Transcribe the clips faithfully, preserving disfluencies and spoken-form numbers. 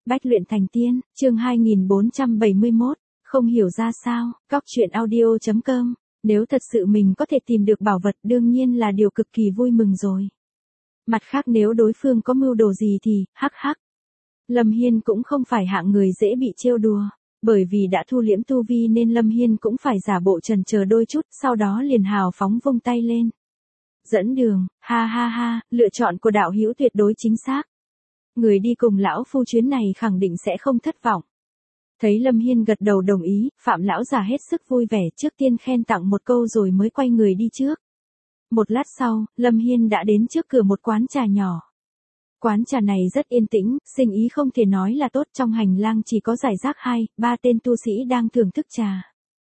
Bách luyện thành tiên, chương hai nghìn bốn trăm bảy mươi mốt, không hiểu ra sao, cóc truyện audio chấm com, nếu thật sự mình có thể tìm được bảo vật đương nhiên là điều cực kỳ vui mừng rồi. Mặt khác nếu đối phương có mưu đồ gì thì, hắc hắc. Lâm Hiên cũng không phải hạng người dễ bị trêu đùa, bởi vì đã thu liễm tu vi nên Lâm Hiên cũng phải giả bộ chần chờ đôi chút, sau đó liền hào phóng vung tay lên. Dẫn đường, ha ha ha, lựa chọn của đạo hữu tuyệt đối chính xác. Người đi cùng lão phu chuyến này khẳng định sẽ không thất vọng. Thấy Lâm Hiên gật đầu đồng ý, Phạm lão già hết sức vui vẻ, trước tiên khen tặng một câu rồi mới quay người đi trước. Một lát sau, Lâm Hiên đã đến trước cửa một quán trà nhỏ. Quán trà này rất yên tĩnh, sinh ý không thể nói là tốt, trong hành lang chỉ có rải rác hai, ba tên tu sĩ đang thưởng thức trà.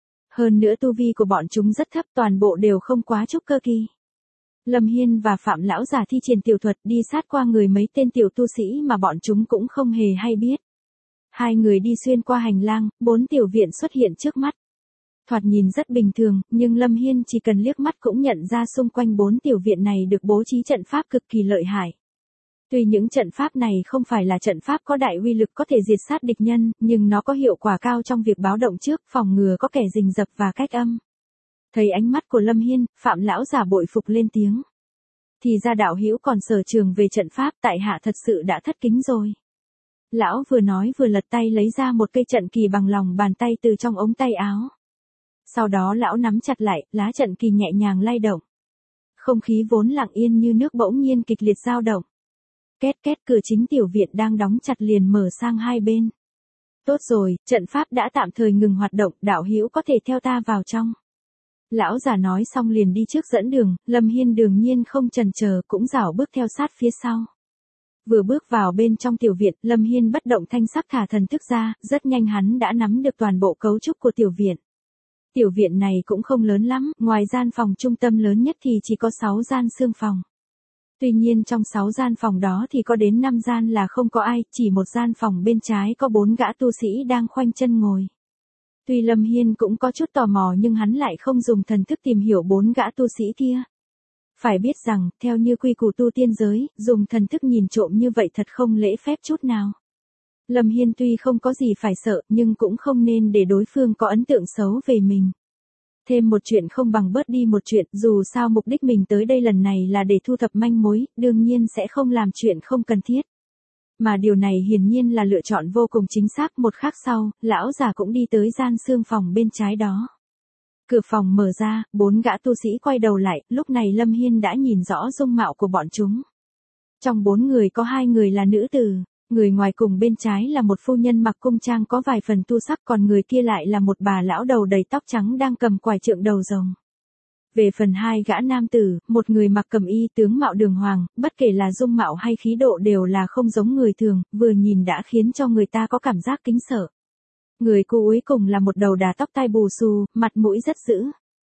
Hơn nữa tu vi của bọn chúng rất thấp, toàn bộ đều không quá trúc cơ kỳ. Lâm Hiên và Phạm lão già thi triển tiểu thuật đi sát qua người mấy tên tiểu tu sĩ mà bọn chúng cũng không hề hay biết. Hai người đi xuyên qua hành lang, bốn tiểu viện xuất hiện trước mắt. Thoạt nhìn rất bình thường, nhưng Lâm Hiên chỉ cần liếc mắt cũng nhận ra xung quanh bốn tiểu viện này được bố trí trận pháp cực kỳ lợi hại. Tuy những trận pháp này không phải là trận pháp có đại uy lực có thể diệt sát địch nhân, nhưng nó có hiệu quả cao trong việc báo động trước, phòng ngừa có kẻ rình rập và cách âm. Thấy ánh mắt của Lâm Hiên, Phạm lão giả bội phục lên tiếng. Thì ra đạo hữu còn sở trường về trận pháp, tại hạ thật sự đã thất kính rồi. Lão vừa nói vừa lật tay lấy ra một cây trận kỳ bằng lòng bàn tay từ trong ống tay áo. Sau đó lão nắm chặt lại, lá trận kỳ nhẹ nhàng lay động. Không khí vốn lặng yên như nước bỗng nhiên kịch liệt dao động. Két két, cửa chính tiểu viện đang đóng chặt liền mở sang hai bên. Tốt rồi, trận pháp đã tạm thời ngừng hoạt động, đạo hữu có thể theo ta vào trong. Lão già nói xong liền đi trước dẫn đường, Lâm Hiên đương nhiên không chần chờ cũng rảo bước theo sát phía sau. Vừa bước vào bên trong tiểu viện, Lâm Hiên bất động thanh sắc thả thần thức ra, rất nhanh hắn đã nắm được toàn bộ cấu trúc của tiểu viện. Tiểu viện này cũng không lớn lắm, ngoài gian phòng trung tâm lớn nhất thì chỉ có sáu gian xương phòng. Tuy nhiên trong sáu gian phòng đó thì có đến năm gian là không có ai, chỉ một gian phòng bên trái có bốn gã tu sĩ đang khoanh chân ngồi. Tuy Lâm Hiên cũng có chút tò mò nhưng hắn lại không dùng thần thức tìm hiểu bốn gã tu sĩ kia. Phải biết rằng, theo như quy củ tu tiên giới, dùng thần thức nhìn trộm như vậy thật không lễ phép chút nào. Lâm Hiên tuy không có gì phải sợ nhưng cũng không nên để đối phương có ấn tượng xấu về mình. Thêm một chuyện không bằng bớt đi một chuyện, dù sao mục đích mình tới đây lần này là để thu thập manh mối, đương nhiên sẽ không làm chuyện không cần thiết. Mà điều này hiển nhiên là lựa chọn vô cùng chính xác. Một khắc sau, lão già cũng đi tới gian xương phòng bên trái đó. Cửa phòng mở ra, bốn gã tu sĩ quay đầu lại, lúc này Lâm Hiên đã nhìn rõ dung mạo của bọn chúng. Trong bốn người có hai người là nữ tử, người ngoài cùng bên trái là một phu nhân mặc cung trang có vài phần tu sắc, còn người kia lại là một bà lão đầu đầy tóc trắng đang cầm quải trượng đầu rồng. Về phần hai gã nam tử, một người mặc cẩm y tướng mạo đường hoàng, bất kể là dung mạo hay khí độ đều là không giống người thường, vừa nhìn đã khiến cho người ta có cảm giác kính sợ. Người cuối cùng là một đầu đà tóc tai bù xù, mặt mũi rất dữ.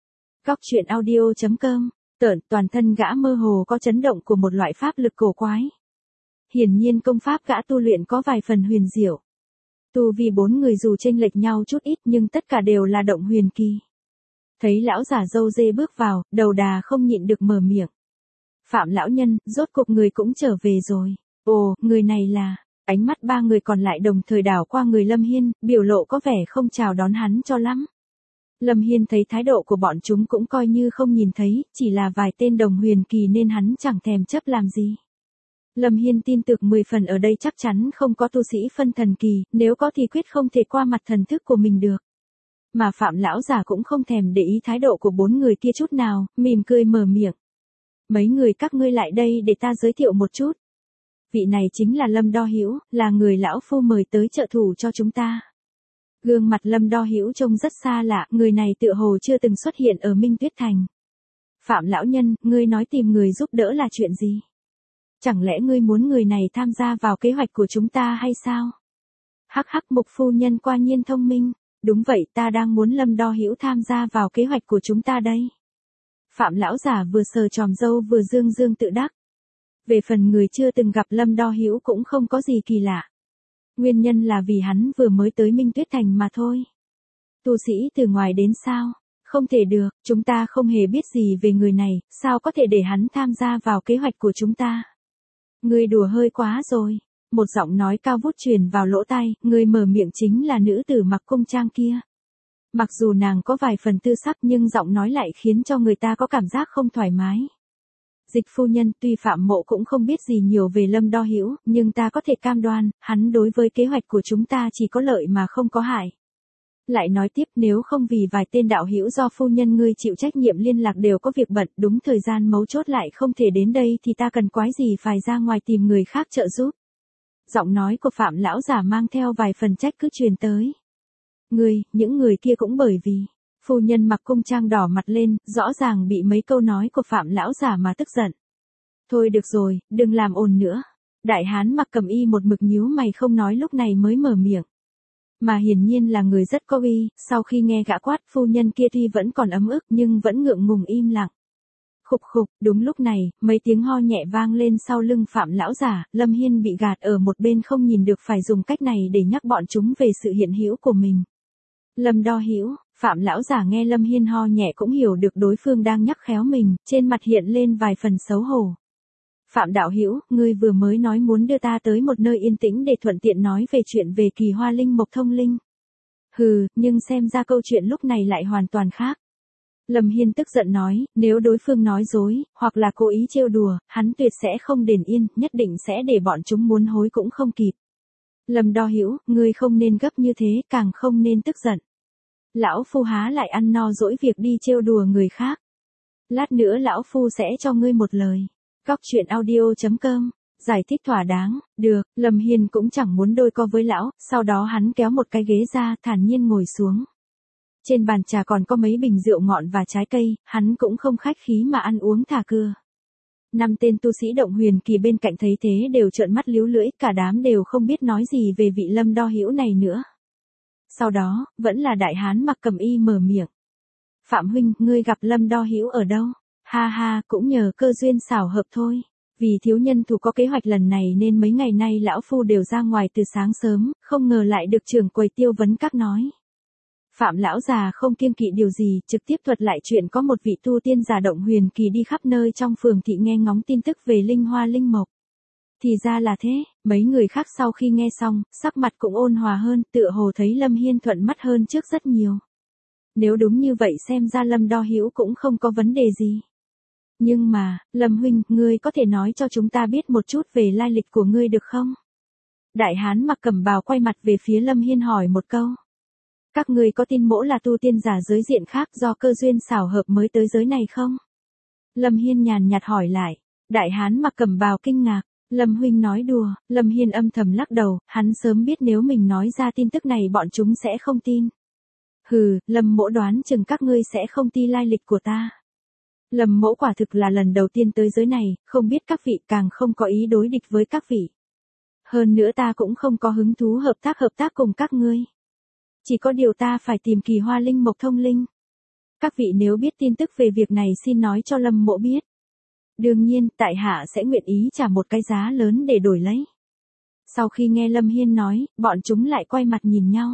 Cóc truyện audio chấm com, tợn, toàn thân gã mơ hồ có chấn động của một loại pháp lực cổ quái. Hiển nhiên công pháp gã tu luyện có vài phần huyền diệu. Tu vì bốn người dù chênh lệch nhau chút ít nhưng tất cả đều là động huyền kỳ. Thấy lão giả râu dê bước vào, đầu đà không nhịn được mở miệng. Phạm lão nhân, rốt cuộc người cũng trở về rồi. Ồ, người này là... Ánh mắt ba người còn lại đồng thời đảo qua người Lâm Hiên, biểu lộ có vẻ không chào đón hắn cho lắm. Lâm Hiên thấy thái độ của bọn chúng cũng coi như không nhìn thấy, chỉ là vài tên đồng huyền kỳ nên hắn chẳng thèm chấp làm gì. Lâm Hiên tin tưởng mười phần ở đây chắc chắn không có tu sĩ phân thần kỳ, nếu có thì quyết không thể qua mặt thần thức của mình được. Mà Phạm lão giả cũng không thèm để ý thái độ của bốn người kia chút nào, mỉm cười mở miệng. Mấy người các ngươi lại đây để ta giới thiệu một chút. Vị này chính là Lâm Đo Hữu, là người lão phu mời tới trợ thủ cho chúng ta. Gương mặt Lâm Đo Hữu trông rất xa lạ, người này tựa hồ chưa từng xuất hiện ở Minh Tuyết Thành. Phạm lão nhân, ngươi nói tìm người giúp đỡ là chuyện gì? Chẳng lẽ ngươi muốn người này tham gia vào kế hoạch của chúng ta hay sao? Hắc hắc, Mục phu nhân quả nhiên thông minh. Đúng vậy, ta đang muốn Lâm Đo Hữu tham gia vào kế hoạch của chúng ta đây. Phạm lão giả vừa sờ tròm râu vừa dương dương tự đắc. Về phần người chưa từng gặp Lâm Đo Hữu cũng không có gì kỳ lạ. Nguyên nhân là vì hắn vừa mới tới Minh Tuyết Thành mà thôi. Tu sĩ từ ngoài đến sao? Không thể được, chúng ta không hề biết gì về người này, sao có thể để hắn tham gia vào kế hoạch của chúng ta? Ngươi đùa hơi quá rồi. Một giọng nói cao vút truyền vào lỗ tai, người mở miệng chính là nữ tử mặc cung trang kia. Mặc dù nàng có vài phần tư sắc nhưng giọng nói lại khiến cho người ta có cảm giác không thoải mái. Dịch phu nhân, tuy Phạm Mộ cũng không biết gì nhiều về Lâm Đo Hữu, nhưng ta có thể cam đoan, hắn đối với kế hoạch của chúng ta chỉ có lợi mà không có hại. Lại nói tiếp, nếu không vì vài tên đạo hữu do phu nhân ngươi chịu trách nhiệm liên lạc đều có việc bận, đúng thời gian mấu chốt lại không thể đến đây thì ta cần quái gì phải ra ngoài tìm người khác trợ giúp. Giọng nói của Phạm lão giả mang theo vài phần trách cứ truyền tới. Ngươi, những người kia cũng bởi vì, phu nhân mặc cung trang đỏ mặt lên, rõ ràng bị mấy câu nói của Phạm lão giả mà tức giận. Thôi được rồi, đừng làm ồn nữa. Đại hán mặc cầm y một mực nhíu mày không nói lúc này mới mở miệng. Mà hiển nhiên là người rất có uy, sau khi nghe gã quát phu nhân kia tuy vẫn còn ấm ức nhưng vẫn ngượng ngùng im lặng. Khục khục, đúng lúc này, mấy tiếng ho nhẹ vang lên sau lưng Phạm lão giả, Lâm Hiên bị gạt ở một bên không nhìn được phải dùng cách này để nhắc bọn chúng về sự hiện hữu của mình. Lâm Đo Hữu, Phạm lão giả nghe Lâm Hiên ho nhẹ cũng hiểu được đối phương đang nhắc khéo mình, trên mặt hiện lên vài phần xấu hổ. Phạm đạo hữu, ngươi vừa mới nói muốn đưa ta tới một nơi yên tĩnh để thuận tiện nói về chuyện về Kỳ Hoa Linh Mộc Thông Linh. Hừ, nhưng xem ra câu chuyện lúc này lại hoàn toàn khác. Lâm Hiên tức giận nói, nếu đối phương nói dối, hoặc là cố ý trêu đùa, hắn tuyệt sẽ không đền yên, nhất định sẽ để bọn chúng muốn hối cũng không kịp. Lâm Đo Hữu, ngươi không nên gấp như thế, càng không nên tức giận. Lão phu há lại ăn no dỗi việc đi trêu đùa người khác. Lát nữa lão phu sẽ cho ngươi một lời. Góc truyện audio chấm com, giải thích thỏa đáng, được, Lâm Hiên cũng chẳng muốn đôi co với lão, sau đó hắn kéo một cái ghế ra, thản nhiên ngồi xuống. Trên bàn trà còn có mấy bình rượu ngọn và trái cây, hắn cũng không khách khí mà ăn uống thả cưa. Năm tên tu sĩ động huyền kỳ bên cạnh thấy thế đều trợn mắt líu lưỡi, cả đám đều không biết nói gì về vị Lâm Đo Hữu này nữa. Sau đó, vẫn là đại hán mặc cầm y mở miệng. Phạm huynh, ngươi gặp Lâm Đo Hữu ở đâu? Ha ha, cũng nhờ cơ duyên xảo hợp thôi. Vì thiếu nhân thủ có kế hoạch lần này nên mấy ngày nay lão phu đều ra ngoài từ sáng sớm, không ngờ lại được trưởng quầy Tiêu Vấn Các nói. Phạm lão già không kiêng kỵ điều gì, trực tiếp thuật lại chuyện có một vị tu tiên giả động huyền kỳ đi khắp nơi trong phường thị nghe ngóng tin tức về linh hoa linh mộc. Thì ra là thế, mấy người khác sau khi nghe xong, sắc mặt cũng ôn hòa hơn, tựa hồ thấy Lâm Hiên thuận mắt hơn trước rất nhiều. Nếu đúng như vậy xem ra Lâm Đo Hữu cũng không có vấn đề gì. Nhưng mà, Lâm huynh, ngươi có thể nói cho chúng ta biết một chút về lai lịch của ngươi được không? Đại hán mặc cẩm bào quay mặt về phía Lâm Hiên hỏi một câu. Các ngươi có tin mỗ là tu tiên giả giới diện khác do cơ duyên xảo hợp mới tới giới này không? Lâm Hiên nhàn nhạt hỏi lại. Đại hán mặc cẩm bào kinh ngạc. Lâm huynh nói đùa, Lâm Hiên âm thầm lắc đầu, hắn sớm biết nếu mình nói ra tin tức này bọn chúng sẽ không tin. Hừ, Lâm mỗ đoán chừng các ngươi sẽ không tin lai lịch của ta. Lâm mỗ quả thực là lần đầu tiên tới giới này, không biết các vị, càng không có ý đối địch với các vị. Hơn nữa ta cũng không có hứng thú hợp tác hợp tác cùng các ngươi. Chỉ có điều ta phải tìm Kỳ Hoa Linh Mộc Thông Linh. Các vị nếu biết tin tức về việc này xin nói cho Lâm mỗ biết. Đương nhiên, tại hạ sẽ nguyện ý trả một cái giá lớn để đổi lấy. Sau khi nghe Lâm Hiên nói, bọn chúng lại quay mặt nhìn nhau.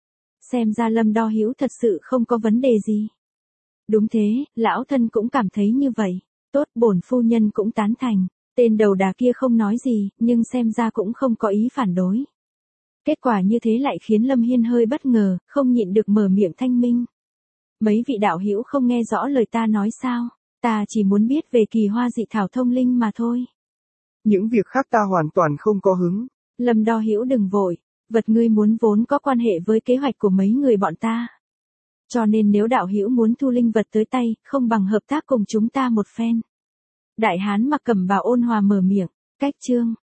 Xem ra Lâm Đo Hữu thật sự không có vấn đề gì. Đúng thế, lão thân cũng cảm thấy như vậy. Tốt, bổn phu nhân cũng tán thành. Tên đầu đà kia không nói gì, nhưng xem ra cũng không có ý phản đối. Kết quả như thế lại khiến Lâm Hiên hơi bất ngờ, không nhịn được mở miệng thanh minh. Mấy vị đạo hữu không nghe rõ lời ta nói sao? Ta chỉ muốn biết về kỳ hoa dị thảo thông linh mà thôi. Những việc khác ta hoàn toàn không có hứng. Lâm Đo Hữu đừng vội, vật ngươi muốn vốn có quan hệ với kế hoạch của mấy người bọn ta. Cho nên nếu đạo hữu muốn thu linh vật tới tay, không bằng hợp tác cùng chúng ta một phen. Đại hán mặc cẩm bào ôn hòa mở miệng, cách chương.